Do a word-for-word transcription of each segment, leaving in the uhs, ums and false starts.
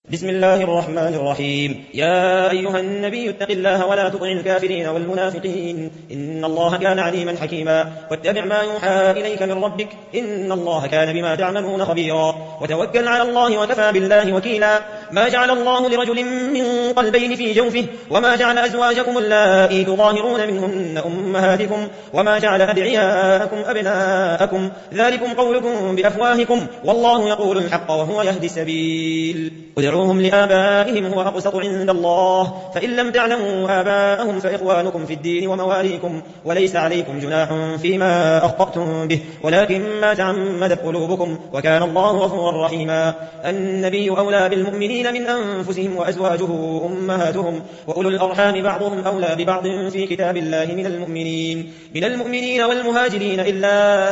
بسم الله الرحمن الرحيم. يا أيها النبي اتق الله ولا تطع الكافرين والمنافقين إن الله كان عليما حكيما. واتبع ما يوحى إليك من ربك إن الله كان بما تعملون خبيرا. وتوكل على الله وكفى بالله وكيلا. ما جعل الله لرجل من قلبين في جوفه وما جعل أزواجكم اللائي تظاهرون منهن أمهاتكم وما جعل أدعياءكم أبناءكم ذلكم قولكم بأفواهكم والله يقول الحق وهو يهدي السبيل. ادعوهم لآبائهم هو أقسط عند الله فإن لم تعلموا آباءهم فإخوانكم في الدين ومواليكم وليس عليكم جناح فيما أخطأتم به ولكن ما تعمدت قلوبكم وكان الله غفورا رحيما. النبي أولى بالمؤمنين من أنفسهم وأزواجه أمهاتهم وأولو الأرحام بعضهم أولى ببعض في كتاب الله من المؤمنين من المؤمنين والمهاجرين إلا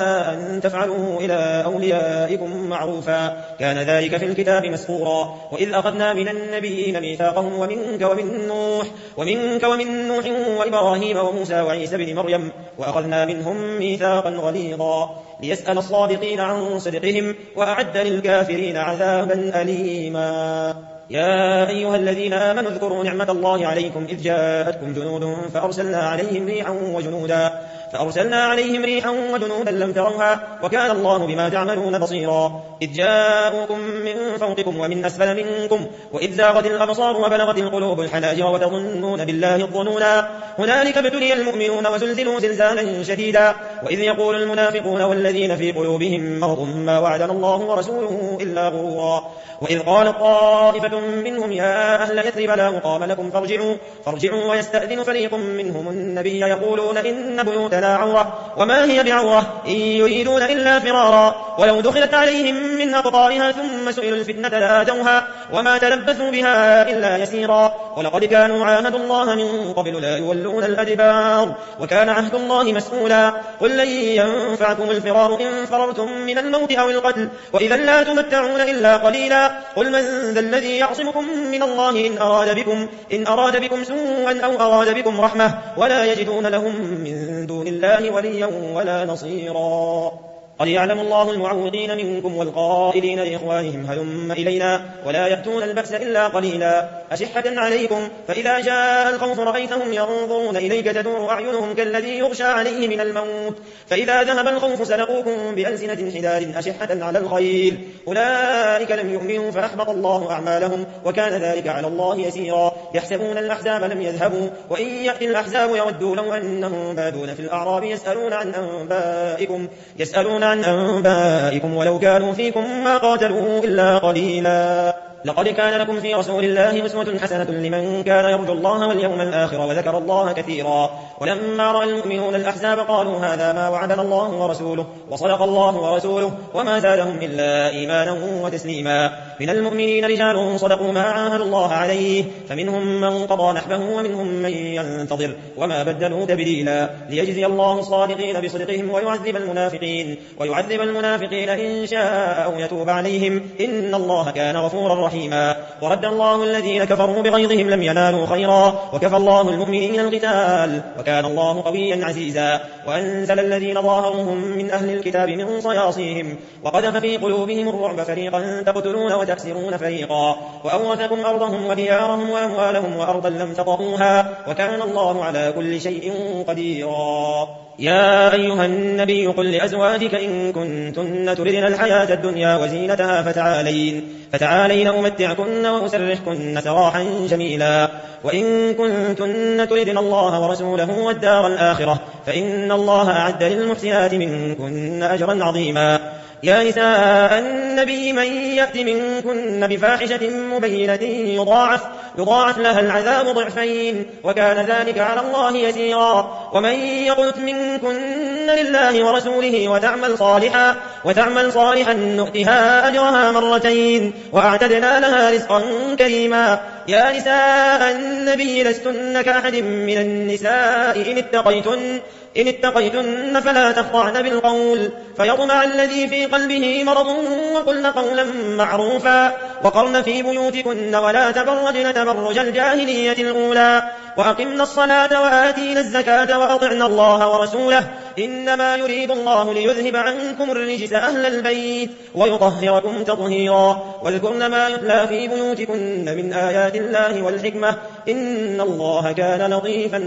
أن تفعلوا إلى أوليائكم معروفا كان ذلك في الكتاب مسطورا. وإذ أخذنا من النبيين ميثاقهم ومنك ومن نوح ومنك ومن نوح وإبراهيم وموسى وعيسى بن مريم وأخذنا منهم ميثاقا غليظا ليسأل الصادقين عن صدقهم وأعد للكافرين عذابا أليما. يا أيها الذين آمنوا اذكروا نعمة الله عليكم إذ جاءتكم جنود فأرسلنا عليهم ريحا وجنودا فأرسلنا عليهم ريحا وجنودا لم تروها وكان الله بما تعملون بصيرا. إذ جاءوكم من فوقكم ومن أسفل منكم وإذ زاغت الأبصار وبلغت القلوب الحناجر وتظنون بالله الظنونا هنالك ابتلي المؤمنون وزلزلوا زلزالا شديدا. وإذ يقول المنافقون والذين في قلوبهم مرض ما وعدنا الله ورسوله إلا غرورا. وإذ قالت طائفة منهم يا أهل يثرب لا مقام لكم فارجعوا, فارجعوا ويستأذن فريق منهم النبي يقولون إن بيوتنا عورة وما هي بعورة إن يريدون إلا فرارا ولو دخلت عليهم من أقطارها ثم سئلوا الفتنة لآتوها وما تلبثوا بها إلا يسيرا. ولقد كانوا عاهدوا الله من قبل لا يولون الأدبار وكان عهد الله مسؤولا. قل لن ينفعكم الفرار إن فررتم من الموت أو القتل وإذا لا تمتعون إلا قليلا. قل من ذا الذي يعصمكم من الله إن أراد بكم, إن أراد بكم سوءا أو أراد بكم رحمة ولا يجدون لهم من دون الله وليا ولا نصيرا. قد يعلم الله المعوقين منكم والقائلين لإخوانهم هلم إلينا ولا يأتون البأس إلا قليلا أشحة عليكم فإذا جاء الخوف رأيتهم ينظرون إليك تدور أعينهم كالذي يغشى عليه من الموت فإذا ذهب الخوف سلقوكم بألسنة حداد أشحة على الخير أولئك لم يؤمنوا فأحبط الله أعمالهم وكان ذلك على الله يسيرا. يحسبون الأحزاب لم يذهبوا وإن يأتي الأحزاب يودوا لو أنهم بادون في الأعراب يسألون عن أنبائكم يسألون عن أنبائكم ولو كانوا فيكم ما قاتلوا إلا قليلا. لقد كان لكم في رسول الله أسوة حسنة لمن كان يرجو الله واليوم الآخر وذكر الله كثيرا. ولما رأى المؤمنون الأحزاب قالوا هذا ما وعدنا الله ورسوله وصدق الله ورسوله وما زادهم إلا إيمانا وتسليما. من المؤمنين رجال صدقوا ما عاهدوا الله عليه فمنهم من قضى نحبه ومنهم من ينتظر وما بدلوا تبديلا. ليجزي الله الصادقين بصدقهم ويعذب المنافقين ويعذب المنافقين إن شاء أو يتوب عليهم إن الله كان غفورا رحيما. ورد الله الذين كفروا بغيظهم لم ينالوا خيرا وكفى الله المؤمنين القتال وكان الله قويا عزيزا. وأنزل الذين ظاهروهم من أهل الكتاب من صياصيهم وقذف في قلوبهم الرعب فريقا تقتلون وتأسرون فريقا وأورثكم أرضهم وديارهم وأموالهم وأرضا لم تطئوها وكان الله على كل شيء قديرا. يا أيها النبي قل لأزواجك إن كنتن تردن الحياة الدنيا وزينتها فتعالين, فتعالين أمتعكن وأسرحكن سراحا جميلا. وإن كنتن تردن الله ورسوله والدار الآخرة فإن الله أعد للمحسنات منكن أجرا عظيما. يا نساء النبي من يأت منكن بفاحشة مبينة يضاعف, يضاعف لها العذاب ضعفين وكان ذلك على الله يسيرا. ومن يقنت منكن لله ورسوله وتعمل صالحا, وتعمل صالحا نؤتها أجرها مرتين وأعتدنا لها رزقا كريما. يا نساء النبي لستن كأحد من النساء إن اتقيتن, إن اتقيتن فلا تخضعن بالقول فيطمع الذي في قلبه مرض وقلن قولا معروفا وقرن في بيوتكن ولا تبرجن تبرج الجاهلية الأولى وأقمنا الصلاة وآتينا الزكاة وأطعنا الله ورسوله إنما يريد الله ليذهب عنكم الرجس أهل البيت ويطهركم تطهيرا واذكرن ما يتلى في بيوتكن من آيات الله والحكمة إن الله كان لطيفا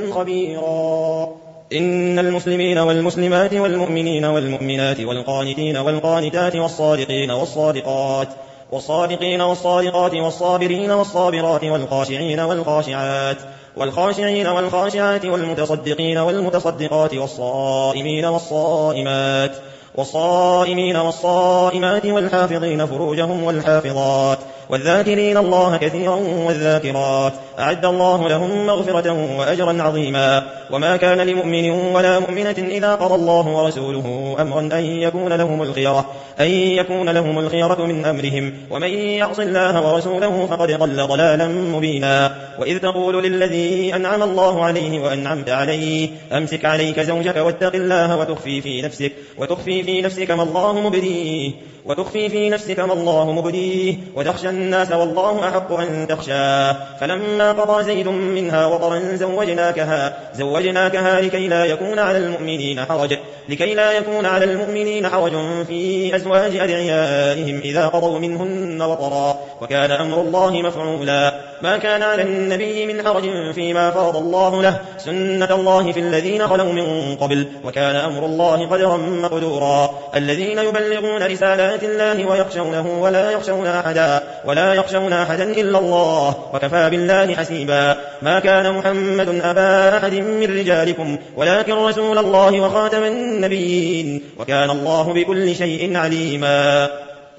خبيرا إن المسلمين والمسلمات والمؤمنين والمؤمنات والقانتين والقانتات والصادقين والصادقات والصادقين والصادقات والصابرين والصابرات والخاشعين والخاشعات والخاشعين والخاشعات والمتصدقين والمتصدقات والصائمين والصائمات والصائمين والصائمات والحافظين فروجهم والحافظات والذاكرين الله كثيرا والذاكرات أعد الله لهم مغفرة وأجرا عظيما وما كان لمؤمن ولا مؤمنة إذا قضى الله ورسوله أمرا أن يكون لهم الخيرة أن يكون لهم الخيرة من أمرهم ومن يعص الله ورسوله فقد ضل ضلالا مبينا وإذ تقول للذي أنعم الله عليه وأنعمت عليه أمسك عليك زوجك واتق الله وتخفي في نفسك وتخفي في نفسك ما الله مبديه وتخفي في نفسك ما الله مبديه وتخشى الناس والله أحق أن تخشاه فلما قضى زيد منها وطرا زوجناكها زوجناكها لكي لا يكون على المؤمنين حرج لكي لا يكون على المؤمنين حرج في أزواج أدعيائهم إذا قضوا منهن وطرا وكان أمر الله مفعولا ما كان على النبي من حرج فيما فرض الله له سنة الله في الذين خلوا من قبل وكان أمر الله قدرا مقدورا الذين يبلغون رسالات الله ويخشونه ولا يخشون أحدا ولا يخشون أحدا إلا الله وكفى بالله حسيبا ما كان محمد أبا أحد من رجالكم ولكن رسول الله وخاتم النبيين وكان الله بكل شيء عليما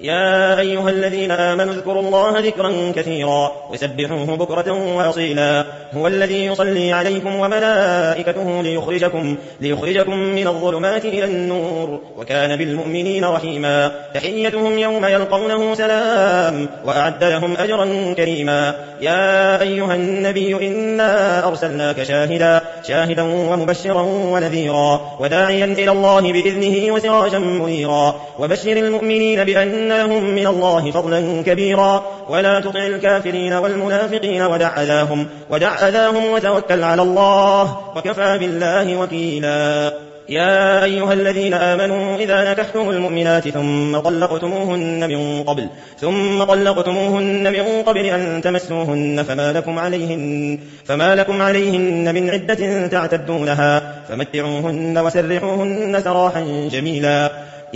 يا أيها الذين آمنوا اذكروا الله ذكرا كثيرا وسبحوه بكرة وأصيلا هو الذي يصلي عليكم وملائكته ليخرجكم, ليخرجكم من الظلمات إلى النور وكان بالمؤمنين رحيما تحيتهم يوم يلقونه سلام وأعد لهم أجرا كريما يا أيها النبي إنا أرسلناك شاهدا شاهدا ومبشرا ونذيرا وداعيا إلى الله بإذنه وسراجا منيرا وبشر المؤمنين بأن لهم من الله فضلا كبيرا ولا تطع الكافرين والمنافقين ودع أذاهم, ودع أذاهم وتوكل على الله وكفى بالله وكيلا يا أيها الذين آمنوا إذا نكحتم المؤمنات ثم طلقتموهن من قبل ثم طلقتموهن من قبل أن تمسوهن فما لكم عليهن فما لكم عليهن من عدة تعتدونها فمتعوهن وسرحوهن سراحا جميلا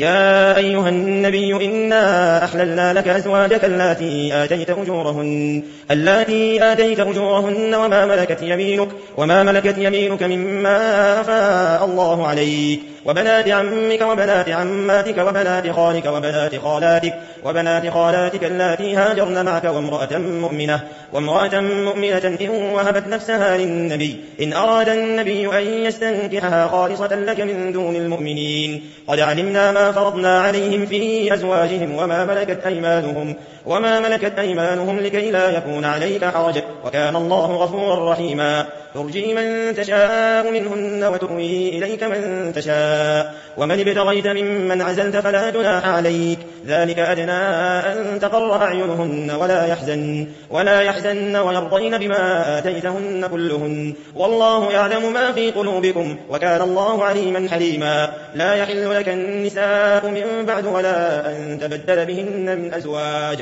يا أيها النبي إنا أحللنا لك أزواجك اللاتي آتيت أجورهن اللاتي آتيت أجورهن وما ملكت يمينك وما ملكت يمينك مما أفاء الله عليك وبنات عمك وبنات عماتك وبنات خالك وبنات خالاتك وبنات خالاتك اللاتي هاجرن معك وامرأة مؤمنة وامرأة مؤمنة إن وهبت نفسها للنبي إن أراد النبي أن يستنكحها خالصة لك من دون المؤمنين قد علمنا ما فرضنا عليهم في أزواجهم وما ملكت أيمانهم وما ملكت أيمانهم لكي لا يكون عليك حرج وكان الله غفورا رحيما ترجي من تشاء منهن وتؤوي إليك من تشاء ومن ابتغيت ممن عزلت فلا جناح عليك ذلك أدنى أن تقر أعينهن ولا يحزن ولا يحزن ويرضين بما آتيتهن كلهن والله يعلم ما في قلوبكم وكان الله عليما حليما لا يحل لك النساء من بعد ولا أن تبدل بهن من أزواج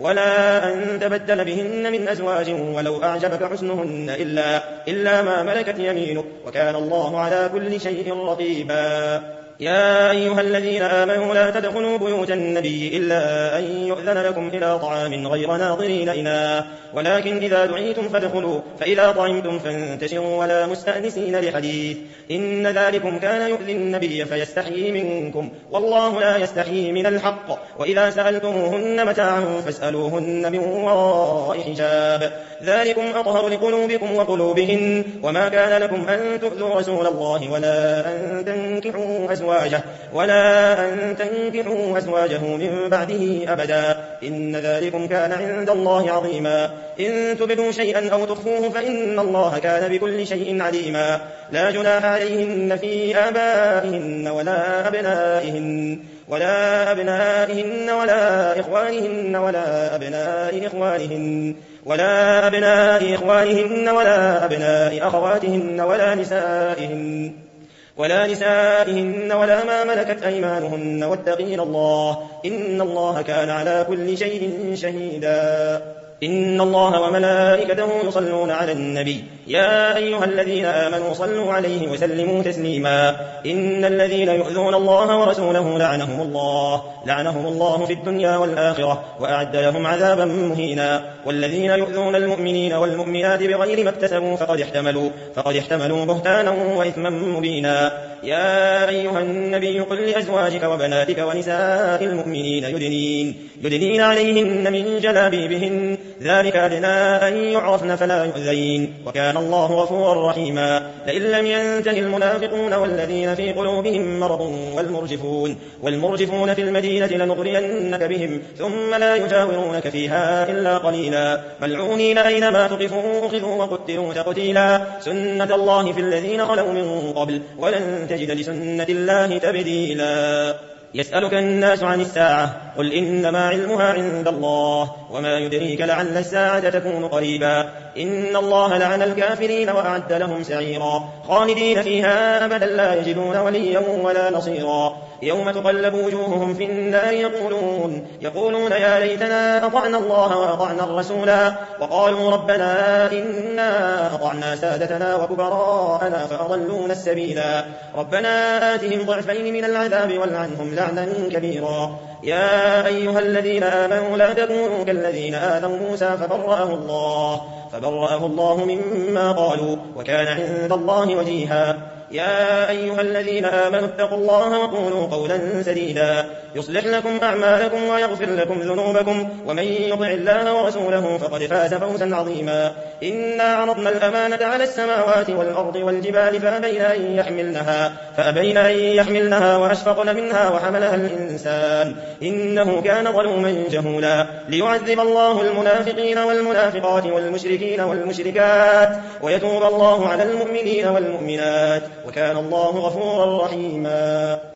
ولا أن تبدل بهن من أزواج ولو أعجبك حسنهن إلا, إلا ما ملكت يمينك وكان الله على كل شيء رقيبا يا أيها الذين آمنوا لا تدخلوا بيوت النبي إلا أن يؤذن لكم إلى طعام غير ناظرين إناه ولكن إذا دعيتم فادخلوا فإذا طعمتم فانتشروا ولا مستأنسين لحديث إن ذلكم كان يؤذي النبي فيستحيي منكم والله لا يستحيي من الحق وإذا سألتموهن متاعا فاسألوهن من وراء حجاب ذلكم أطهر لقلوبكم وقلوبهن وما كان لكم أن تؤذوا رسول الله ولا أن تنكحوا أزواجه أزواجه ولا أن تنكحوا أزواجه من بعده أبدا، إن ذلكم كان عند الله عظيما. إن تبدوا شيئا أو تخفوه فإن الله كان بكل شيء عليما. لا جناح عليهن في آبائهن ولا أبنائهن ولا أبنائهن ولا إخوانهن ولا أبناء إخوانهن ولا أبناء إخوانهن ولا أبناء أخواتهن ولا نسائهن ولا نسائهن ولا ما ملكت أيمانهن، واتقين الله إن الله كان على كل شيء شهيدا. إن الله وملائكته يصلون على النبي يا أيها الذين آمنوا صلوا عليه وسلموا تسليما. إن الذين يؤذون الله ورسوله لعنهم الله لعنهم الله في الدنيا والآخرة وأعد لهم عذابا مهينا. والذين يؤذون المؤمنين والمؤمنات بغير ما اكتسبوا فقد احتملوا فقد احتملوا بهتانا وإثما مبينا. يا أيها النبي قل لأزواجك وبناتك ونساء المؤمنين يدنين يدنين عليهن من جلابيبهن ذلك أدنى أن يعرفن فلا يؤذين، وكان الله غفورا رحيما. لئن لم ينته المنافقون والذين في قلوبهم مرض والمرجفون والمرجفون في المدينة لنغرينك بهم ثم لا يجاورونك فيها إلا قليلا، ملعونين أينما تقفوا أخذوا وقتلوا تقتيلا. سنة الله في الذين خلوا من قبل ولن تجد لسنة الله تبديلا. يسألك الناس عن الساعة قل إنما علمها عند الله وما يدريك لعل الساعة تكون قريبا. إن الله لعن الكافرين وأعد لهم سعيرا خالدين فيها أبدا لا يجدون وليا ولا نصيرا. يوم تقلب وجوههم في النار يقولون, يقولون يا ليتنا أطعنا الله وأطعنا الرسولا وقالوا ربنا إنا أطعنا سادتنا وكبراءنا فأضلونا السبيلا. ربنا آتهم ضعفين من العذاب والعنهم لعنا كبيرا. يا أيها الذين آمنوا لا تكونوا كالذين آذوا موسى فبرأه الله فبرأه الله مما قالوا وكان عند الله وجيها. يا أيها الذين آمنوا اتقوا الله وقولوا قولا سديدا يصلح لكم أعمالكم ويغفر لكم ذنوبكم ومن يطع الله ورسوله فقد فاز فوزا عظيما. إنا عرضنا الأمانة على السماوات والأرض والجبال فأبين أن يحملنها, فأبين أن يحملنها وأشفقن منها وحملها الإنسان إنه كان ظلوما جهولا. ليعذب الله المنافقين والمنافقات والمشركين والمشركات ويتوب الله على المؤمنين والمؤمنات وكان الله غفورا رحيما.